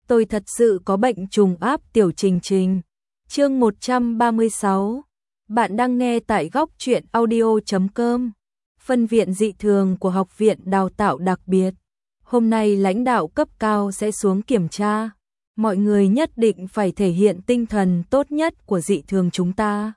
Tôi thật sự có bệnh trùng áp tiểu Trình Trình. Chương 136. Bạn đang nghe tại góc truyện audio.com. Phân viện dị thường của Học viện Đào tạo đặc biệt. Hôm nay lãnh đạo cấp cao sẽ xuống kiểm tra. Mọi người nhất định phải thể hiện tinh thần tốt nhất của dị thường chúng ta.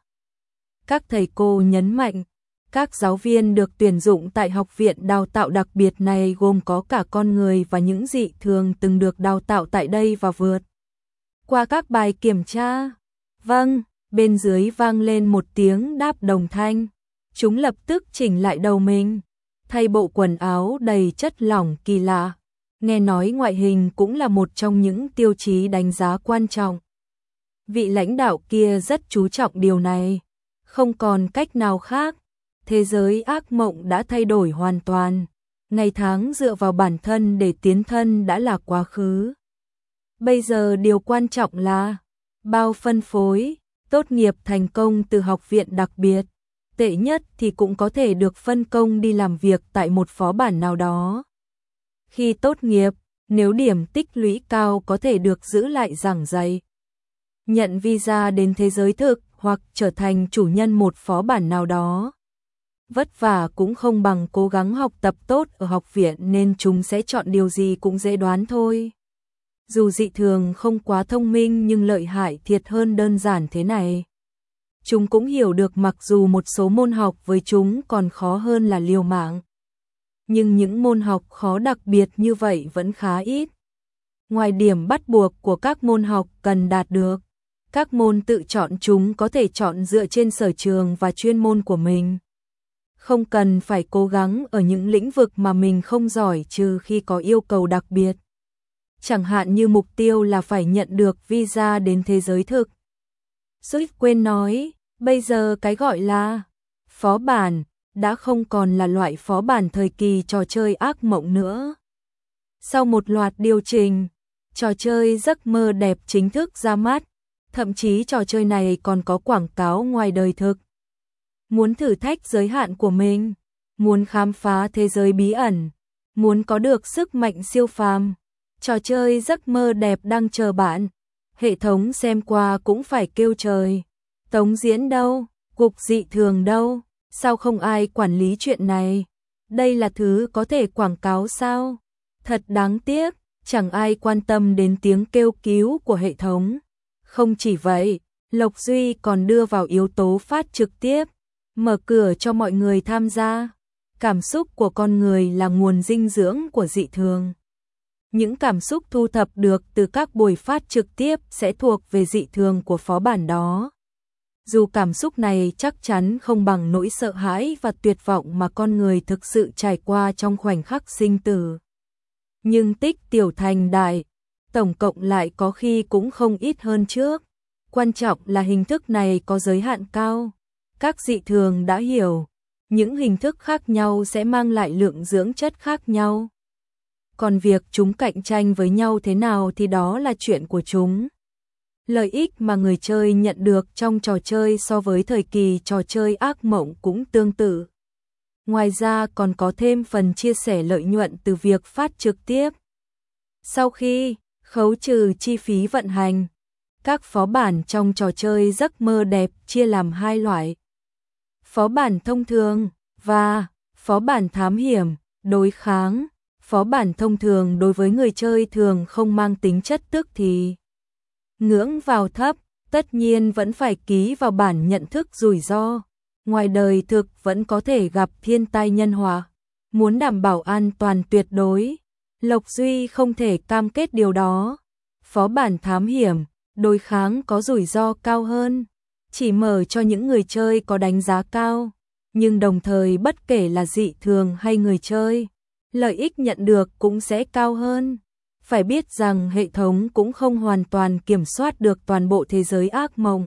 Các thầy cô nhấn mạnh, các giáo viên được tuyển dụng tại Học viện Đào tạo đặc biệt này gồm có cả con người và những dị thường từng được đào tạo tại đây và vượt qua các bài kiểm tra. Vâng, bên dưới vang lên một tiếng đáp đồng thanh. Chúng lập tức chỉnh lại đầu mình, thay bộ quần áo đầy chất lỏng kỳ lạ. Nghe nói ngoại hình cũng là một trong những tiêu chí đánh giá quan trọng. Vị lãnh đạo kia rất chú trọng điều này. Không còn cách nào khác. Thế giới ác mộng đã thay đổi hoàn toàn. Ngày tháng dựa vào bản thân để tiến thân đã là quá khứ. Bây giờ điều quan trọng là bao phân phối, tốt nghiệp thành công từ học viện đặc biệt. Tệ nhất thì cũng có thể được phân công đi làm việc tại một phó bản nào đó. Khi tốt nghiệp, nếu điểm tích lũy cao có thể được giữ lại giảng dạy, nhận visa đến thế giới thực hoặc trở thành chủ nhân một phó bản nào đó. Vất vả cũng không bằng cố gắng học tập tốt ở học viện nên chúng sẽ chọn điều gì cũng dễ đoán thôi. Dù dị thường không quá thông minh nhưng lợi hại thiệt hơn đơn giản thế này. Chúng cũng hiểu được mặc dù một số môn học với chúng còn khó hơn là liều mạng. Nhưng những môn học khó đặc biệt như vậy vẫn khá ít. Ngoài điểm bắt buộc của các môn học cần đạt được, các môn tự chọn chúng có thể chọn dựa trên sở trường và chuyên môn của mình. Không cần phải cố gắng ở những lĩnh vực mà mình không giỏi trừ khi có yêu cầu đặc biệt. Chẳng hạn như mục tiêu là phải nhận được visa đến thế giới thực. Suýt quên nói, bây giờ cái gọi là phó bản đã không còn là loại phó bản thời kỳ trò chơi ác mộng nữa. Sau một loạt điều chỉnh, trò chơi giấc mơ đẹp chính thức ra mắt, thậm chí trò chơi này còn có quảng cáo ngoài đời thực. Muốn thử thách giới hạn của mình, muốn khám phá thế giới bí ẩn, muốn có được sức mạnh siêu phàm, trò chơi giấc mơ đẹp đang chờ bạn. Hệ thống xem qua cũng phải kêu trời. Tống Diễn đâu? Cục dị thường đâu? Sao không ai quản lý chuyện này? Đây là thứ có thể quảng cáo sao? Thật đáng tiếc, chẳng ai quan tâm đến tiếng kêu cứu của hệ thống. Không chỉ vậy, Lộc Duy còn đưa vào yếu tố phát trực tiếp, mở cửa cho mọi người tham gia. Cảm xúc của con người là nguồn dinh dưỡng của dị thường. Những cảm xúc thu thập được từ các buổi phát trực tiếp sẽ thuộc về dị thường của phó bản đó. Dù cảm xúc này chắc chắn không bằng nỗi sợ hãi và tuyệt vọng mà con người thực sự trải qua trong khoảnh khắc sinh tử. Nhưng tích tiểu thành đại, tổng cộng lại có khi cũng không ít hơn trước. Quan trọng là hình thức này có giới hạn cao. Các dị thường đã hiểu, những hình thức khác nhau sẽ mang lại lượng dưỡng chất khác nhau. Còn việc chúng cạnh tranh với nhau thế nào thì đó là chuyện của chúng. Lợi ích mà người chơi nhận được trong trò chơi so với thời kỳ trò chơi ác mộng cũng tương tự. Ngoài ra còn có thêm phần chia sẻ lợi nhuận từ việc phát trực tiếp. Sau khi khấu trừ chi phí vận hành, các phó bản trong trò chơi giấc mơ đẹp chia làm hai loại. Phó bản thông thường và phó bản thám hiểm, đối kháng. Phó bản thông thường đối với người chơi thường không mang tính chất tức thì. Ngưỡng vào thấp, tất nhiên vẫn phải ký vào bản nhận thức rủi ro. Ngoài đời thực vẫn có thể gặp thiên tai nhân họa. Muốn đảm bảo an toàn tuyệt đối, Lộc Duy không thể cam kết điều đó. Phó bản thám hiểm, đối kháng có rủi ro cao hơn, chỉ mở cho những người chơi có đánh giá cao, nhưng đồng thời bất kể là dị thường hay người chơi, lợi ích nhận được cũng sẽ cao hơn. Phải biết rằng hệ thống cũng không hoàn toàn kiểm soát được toàn bộ thế giới ác mộng.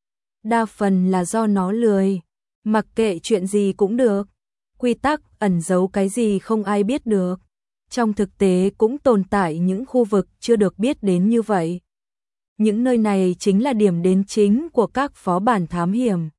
Đa phần là do nó lười, mặc kệ chuyện gì cũng được. Quy tắc ẩn giấu cái gì không ai biết được. Trong thực tế cũng tồn tại những khu vực chưa được biết đến như vậy. Những nơi này chính là điểm đến chính của các phó bản thám hiểm.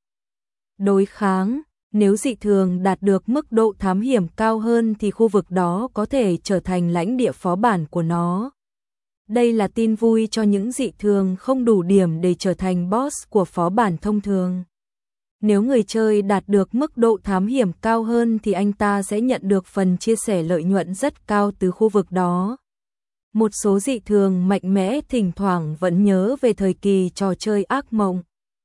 Đối kháng, nếu dị thường đạt được mức độ thám hiểm cao hơn thì khu vực đó có thể trở thành lãnh địa phó bản của nó. Đây là tin vui cho những dị thường không đủ điểm để trở thành boss của phó bản thông thường. Nếu người chơi đạt được mức độ thám hiểm cao hơn thì anh ta sẽ nhận được phần chia sẻ lợi nhuận rất cao từ khu vực đó. Một số dị thường mạnh mẽ thỉnh thoảng vẫn nhớ về thời kỳ trò chơi ác mộng,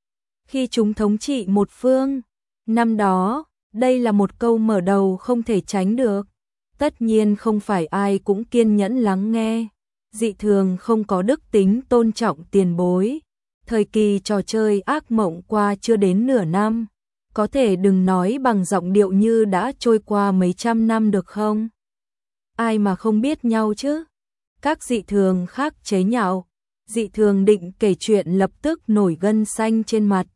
khi chúng thống trị một phương. Năm đó, đây là một câu mở đầu không thể tránh được. Tất nhiên không phải ai cũng kiên nhẫn lắng nghe. Dị thường không có đức tính tôn trọng tiền bối. Thời kỳ trò chơi ác mộng qua chưa đến nửa năm. Có thể đừng nói bằng giọng điệu như đã trôi qua mấy trăm năm được không? Ai mà không biết nhau chứ? Các dị thường khác chế nhạo. Dị thường định kể chuyện lập tức nổi gân xanh trên mặt.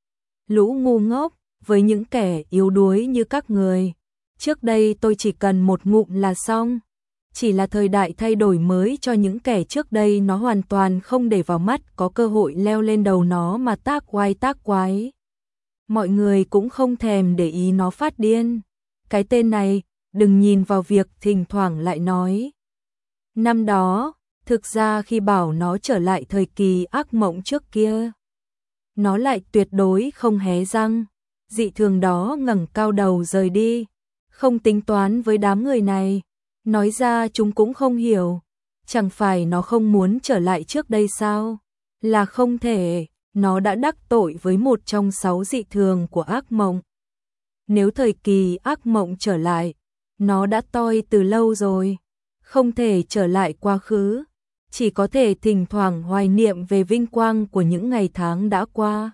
Lũ ngu ngốc, với những kẻ yếu đuối như các người. Trước đây tôi chỉ cần một ngụm là xong. Chỉ là thời đại thay đổi mới cho những kẻ trước đây nó hoàn toàn không để vào mắt, có cơ hội leo lên đầu nó mà tác quái. Mọi người cũng không thèm để ý nó phát điên. Cái tên này, đừng nhìn vào việc thỉnh thoảng lại nói. Năm đó, thực ra khi bảo nó trở lại thời kỳ ác mộng trước kia, nó lại tuyệt đối không hé răng. Dị thường đó ngẩng cao đầu rời đi, không tính toán với đám người này. Nói ra chúng cũng không hiểu. Chẳng phải nó không muốn trở lại trước đây sao? Là không thể, nó đã đắc tội với một trong 6 dị thường của ác mộng. Nếu thời kỳ ác mộng trở lại, nó đã toi từ lâu rồi. Không thể trở lại quá khứ, chỉ có thể thỉnh thoảng hoài niệm về vinh quang của những ngày tháng đã qua.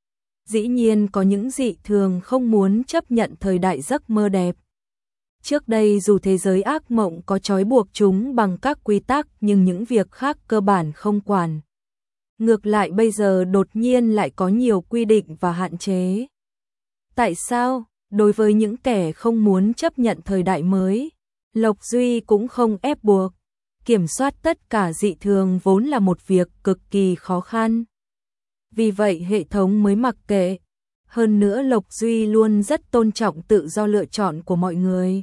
Dĩ nhiên có những dị thường không muốn chấp nhận thời đại giấc mơ đẹp. Trước đây dù thế giới ác mộng có trói buộc chúng bằng các quy tắc nhưng những việc khác cơ bản không quản. Ngược lại bây giờ đột nhiên lại có nhiều quy định và hạn chế. Tại sao? Đối với những kẻ không muốn chấp nhận thời đại mới, Lộc Duy cũng không ép buộc. Kiểm soát tất cả dị thường vốn là một việc cực kỳ khó khăn. Vì vậy hệ thống mới mặc kệ. Hơn nữa Lộc Duy luôn rất tôn trọng tự do lựa chọn của mọi người.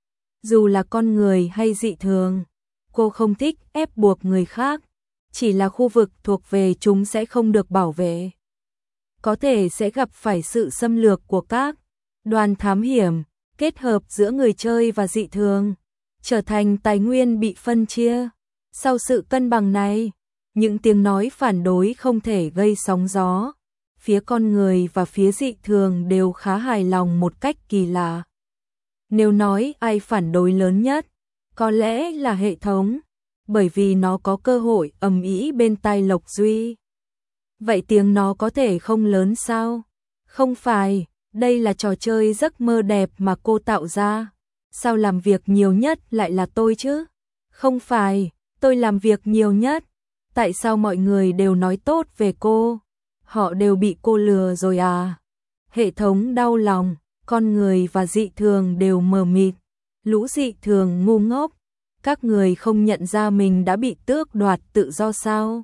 Dù là con người hay dị thường, cô không thích ép buộc người khác. Chỉ là khu vực thuộc về chúng sẽ không được bảo vệ. Có thể sẽ gặp phải sự xâm lược của các đoàn thám hiểm, kết hợp giữa người chơi và dị thường, trở thành tài nguyên bị phân chia. Sau sự cân bằng này, những tiếng nói phản đối không thể gây sóng gió. Phía con người và phía dị thường đều khá hài lòng một cách kỳ lạ. Nếu nói ai phản đối lớn nhất, có lẽ là hệ thống, bởi vì nó có cơ hội ầm ĩ bên tai Lộc Duy. Vậy tiếng nó có thể không lớn sao? Không phải, đây là trò chơi giấc mơ đẹp mà cô tạo ra. Sao làm việc nhiều nhất lại là tôi chứ? Không phải, tôi làm việc nhiều nhất. Tại sao mọi người đều nói tốt về cô? Họ đều bị cô lừa rồi à? Hệ thống đau lòng, con người và dị thường đều mờ mịt. Lũ dị thường ngu ngốc. Các người không nhận ra mình đã bị tước đoạt tự do sao?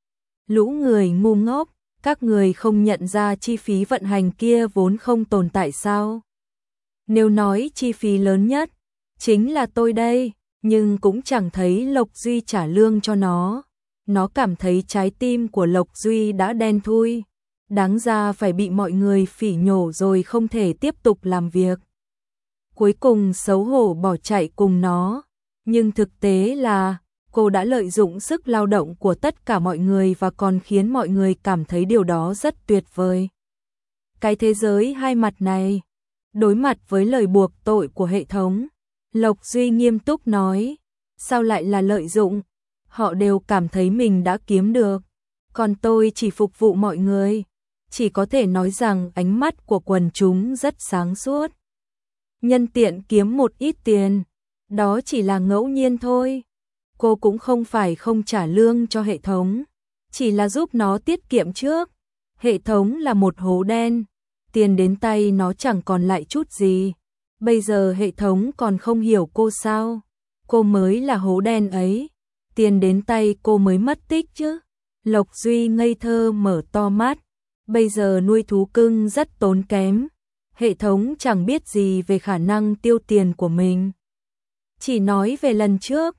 Lũ người ngu ngốc, các người không nhận ra chi phí vận hành kia vốn không tồn tại sao? Nếu nói chi phí lớn nhất, chính là tôi đây, nhưng cũng chẳng thấy Lộc Duy trả lương cho nó. Nó cảm thấy trái tim của Lộc Duy đã đen thui, đáng ra phải bị mọi người phỉ nhổ rồi không thể tiếp tục làm việc. Cuối cùng xấu hổ bỏ chạy cùng nó, nhưng thực tế là cô đã lợi dụng sức lao động của tất cả mọi người và còn khiến mọi người cảm thấy điều đó rất tuyệt vời. Cái thế giới hai mặt này, đối mặt với lời buộc tội của hệ thống, Lộc Duy nghiêm túc nói, sao lại là lợi dụng? Họ đều cảm thấy mình đã kiếm được, còn tôi chỉ phục vụ mọi người. Chỉ có thể nói rằng ánh mắt của quần chúng rất sáng suốt. Nhân tiện kiếm một ít tiền, đó chỉ là ngẫu nhiên thôi. Cô cũng không phải không trả lương cho hệ thống, chỉ là giúp nó tiết kiệm trước. Hệ thống là một hố đen, tiền đến tay nó chẳng còn lại chút gì. Bây giờ hệ thống còn không hiểu cô sao? Cô mới là hố đen ấy, tiền đến tay cô mới mất tích chứ. Lộc Duy ngây thơ mở to mắt, bây giờ nuôi thú cưng rất tốn kém. Hệ thống chẳng biết gì về khả năng tiêu tiền của mình. Chỉ nói về lần trước,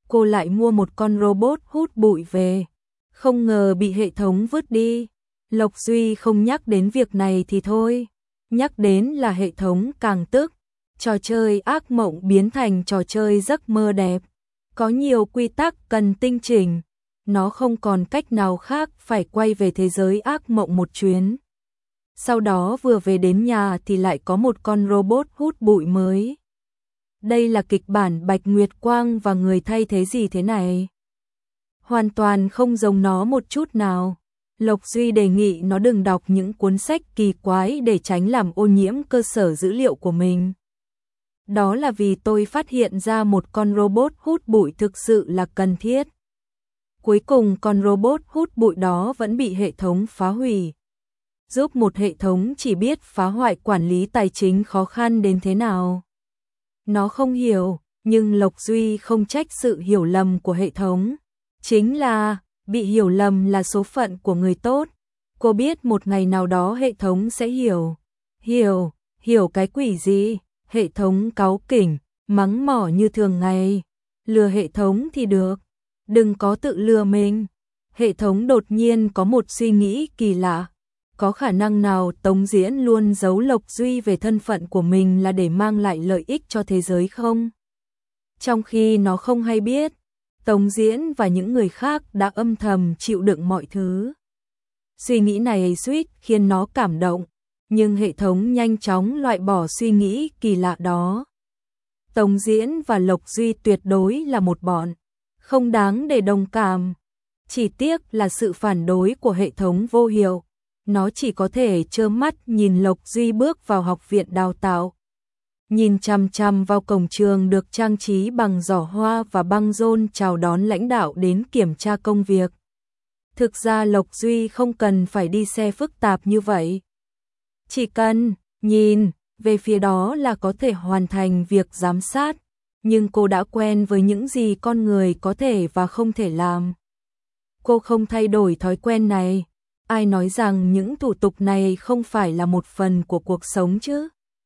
cô lại mua một con robot hút bụi về, không ngờ bị hệ thống vứt đi. Lộc Duy không nhắc đến việc này thì thôi, nhắc đến là hệ thống càng tức. Trò chơi ác mộng biến thành trò chơi giấc mơ đẹp, có nhiều quy tắc cần tinh chỉnh, nó không còn cách nào khác phải quay về thế giới ác mộng một chuyến. Sau đó vừa về đến nhà thì lại có một con robot hút bụi mới. Đây là kịch bản Bạch Nguyệt Quang và người thay thế gì thế này? Hoàn toàn không giống nó một chút nào. Lộc Duy đề nghị nó đừng đọc những cuốn sách kỳ quái để tránh làm ô nhiễm cơ sở dữ liệu của mình. Đó là vì tôi phát hiện ra một con robot hút bụi thực sự là cần thiết. Cuối cùng con robot hút bụi đó vẫn bị hệ thống phá hủy. Giúp một hệ thống chỉ biết phá hoại quản lý tài chính khó khăn đến thế nào. Nó không hiểu, nhưng Lộc Duy không trách sự hiểu lầm của hệ thống. Chính là, bị hiểu lầm là số phận của người tốt. Cô biết một ngày nào đó hệ thống sẽ hiểu. Hiểu cái quỷ gì? Hệ thống cáu kỉnh, mắng mỏ như thường ngày. Lừa hệ thống thì được, đừng có tự lừa mình. Hệ thống đột nhiên có một suy nghĩ kỳ lạ. Có khả năng nào Tống Diễn luôn giấu Lộc Duy về thân phận của mình là để mang lại lợi ích cho thế giới không? Trong khi nó không hay biết, Tống Diễn và những người khác đã âm thầm chịu đựng mọi thứ. Suy nghĩ này suýt khiến nó cảm động, nhưng hệ thống nhanh chóng loại bỏ suy nghĩ kỳ lạ đó. Tống Diễn và Lộc Duy tuyệt đối là một bọn, không đáng để đồng cảm. Chỉ tiếc là sự phản đối của hệ thống vô hiệu. Nó chỉ có thể trơ mắt nhìn Lộc Duy bước vào học viện đào tạo. Nhìn chằm chằm vào cổng trường được trang trí bằng giỏ hoa và băng rôn chào đón lãnh đạo đến kiểm tra công việc. Thực ra Lộc Duy không cần phải đi xe phức tạp như vậy. Chỉ cần nhìn về phía đó là có thể hoàn thành việc giám sát. Nhưng cô đã quen với những gì con người có thể và không thể làm. Cô không thay đổi thói quen này. Ai nói rằng những thủ tục này không phải là một phần của cuộc sống chứ?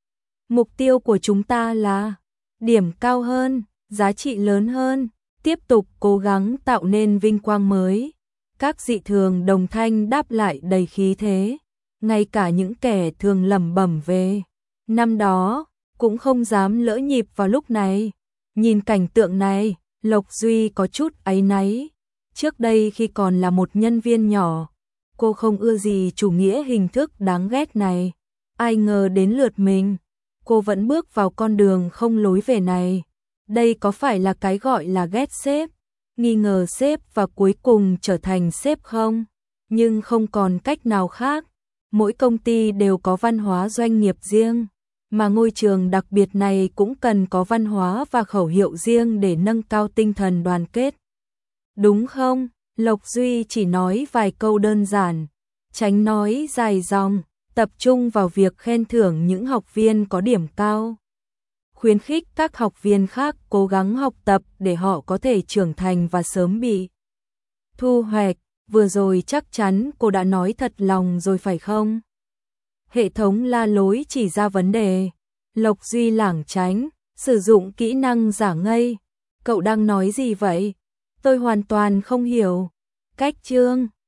Mục tiêu của chúng ta là điểm cao hơn, giá trị lớn hơn, tiếp tục cố gắng tạo nên vinh quang mới. Các dị thường đồng thanh đáp lại đầy khí thế, ngay cả những kẻ thường lẩm bẩm về năm đó cũng không dám lỡ nhịp vào lúc này. Nhìn cảnh tượng này, Lộc Duy có chút áy náy. Trước đây khi còn là một nhân viên nhỏ, cô không ưa gì chủ nghĩa hình thức đáng ghét này. Ai ngờ đến lượt mình, cô vẫn bước vào con đường không lối về này. Đây có phải là cái gọi là ghét sếp, nghi ngờ sếp và cuối cùng trở thành sếp không? Nhưng không còn cách nào khác. Mỗi công ty đều có văn hóa doanh nghiệp riêng, mà ngôi trường đặc biệt này cũng cần có văn hóa và khẩu hiệu riêng để nâng cao tinh thần đoàn kết. Đúng không? Lộc Duy chỉ nói vài câu đơn giản, tránh nói dài dòng, tập trung vào việc khen thưởng những học viên có điểm cao. Khuyến khích các học viên khác cố gắng học tập để họ có thể trưởng thành và sớm bị thu hoạch. Vừa rồi chắc chắn cô đã nói thật lòng rồi phải không? Hệ thống la lối chỉ ra vấn đề. Lộc Duy lảng tránh, sử dụng kỹ năng giả ngây. Cậu đang nói gì vậy? Tôi hoàn toàn không hiểu. Cách chương